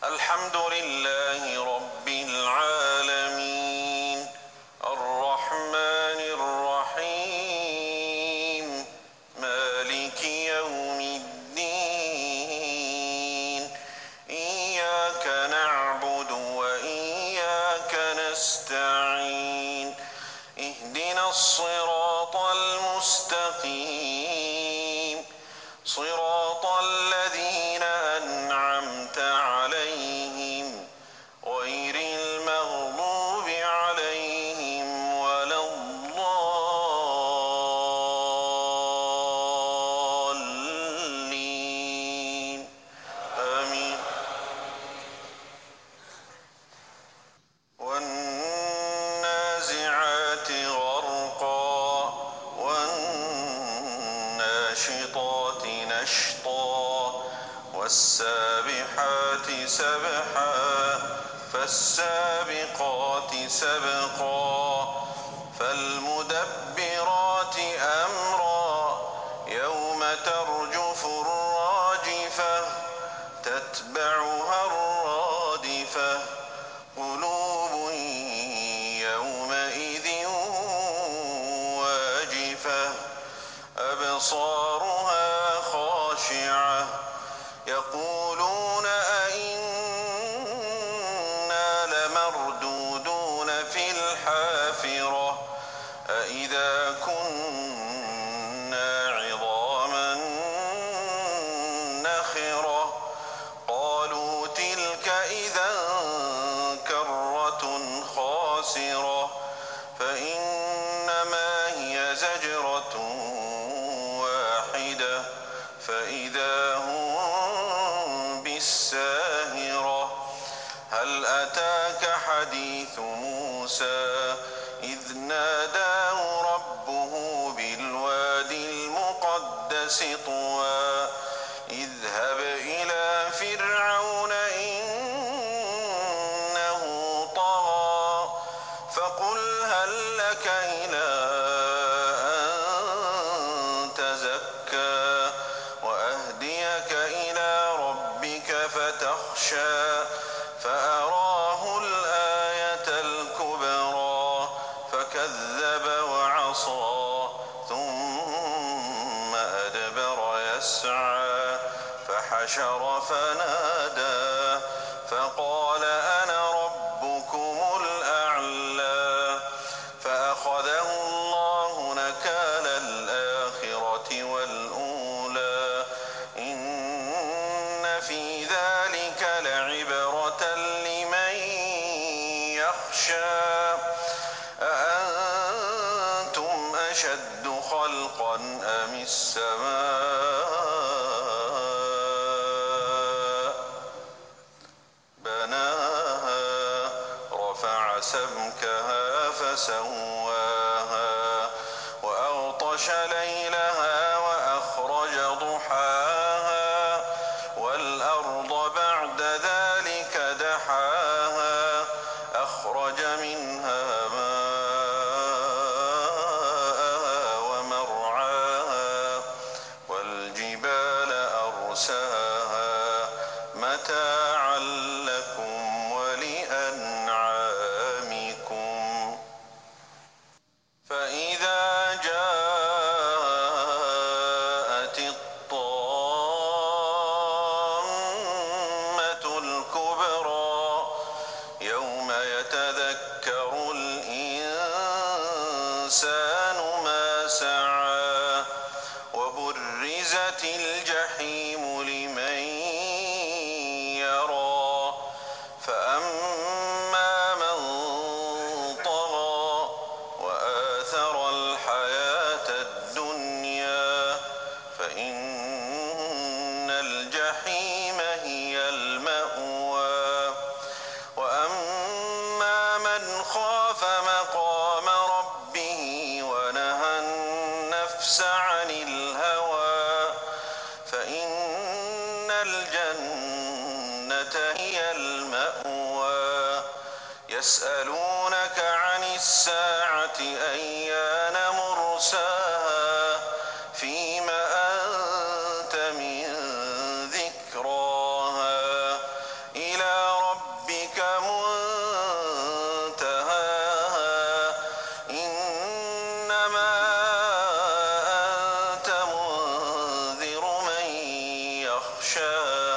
الحمد لله رب العالمين الرحمن الرحيم مالك يوم الدين إياك نعبد وإياك نستعين اهدنا الصراط المستقيم صراط الذين أنعمت عليهم غير المغضوب عليهم ولا الضالين آمين. والنازعات غرقا والناشطات نشطا والسابحات سبحا فالسابقات سبقا فالمدبرات أمرا يوم ترجف الراجفة تتبعها الرادفة قلوب يومئذ واجفة أبصارها خاشعة يقولون أئنا لمردودون في الحافرة أئذا كنا عظاما نخرة قالوا تلك إذا كرة خاسرة فإنما هي زجرة واحدة فإذا هم بالساهرة هل أتاك حديث موسى إذ ناداه ربه بالوادي المقدس طوى اذهب إلى فرعون إنه طغى فقل هل لك إلى أن تزكى وأهديك إلى ربك فتخشى فأراه الآية الكبرى فكذب وعصى ثم أدبر يسعى فحشر فنادى فقال أنا ربكم الأعلى فأخذه الله نكال الآخرة والأولى إن في ذلك لعبرة لمن يخشى أأنتم أشد خلقا أم السماء بناها رفع سمكها فسواها وأغطش ليلها وأخرج ضحاها والأرض بعد ذلك دحاها أخرج منها ماءها ومرعاها والجبال أرساها متاعا لكم ولأنعامكم فإذا جاءت الطامة الكبرى يوم يتذكر الإنسان ما سعى وبرزت الجحيم لمن يرى فأما من طغى وآثر الحياة الدنيا فإن الجحيم هي المأوى وأما من خاف مقام ربه ونهى النفس عن الهوى فإن الجنة هي المأوى يسألونك عن الساعة أيان مرساها فيم أنت من ذكراها إلى يخشاها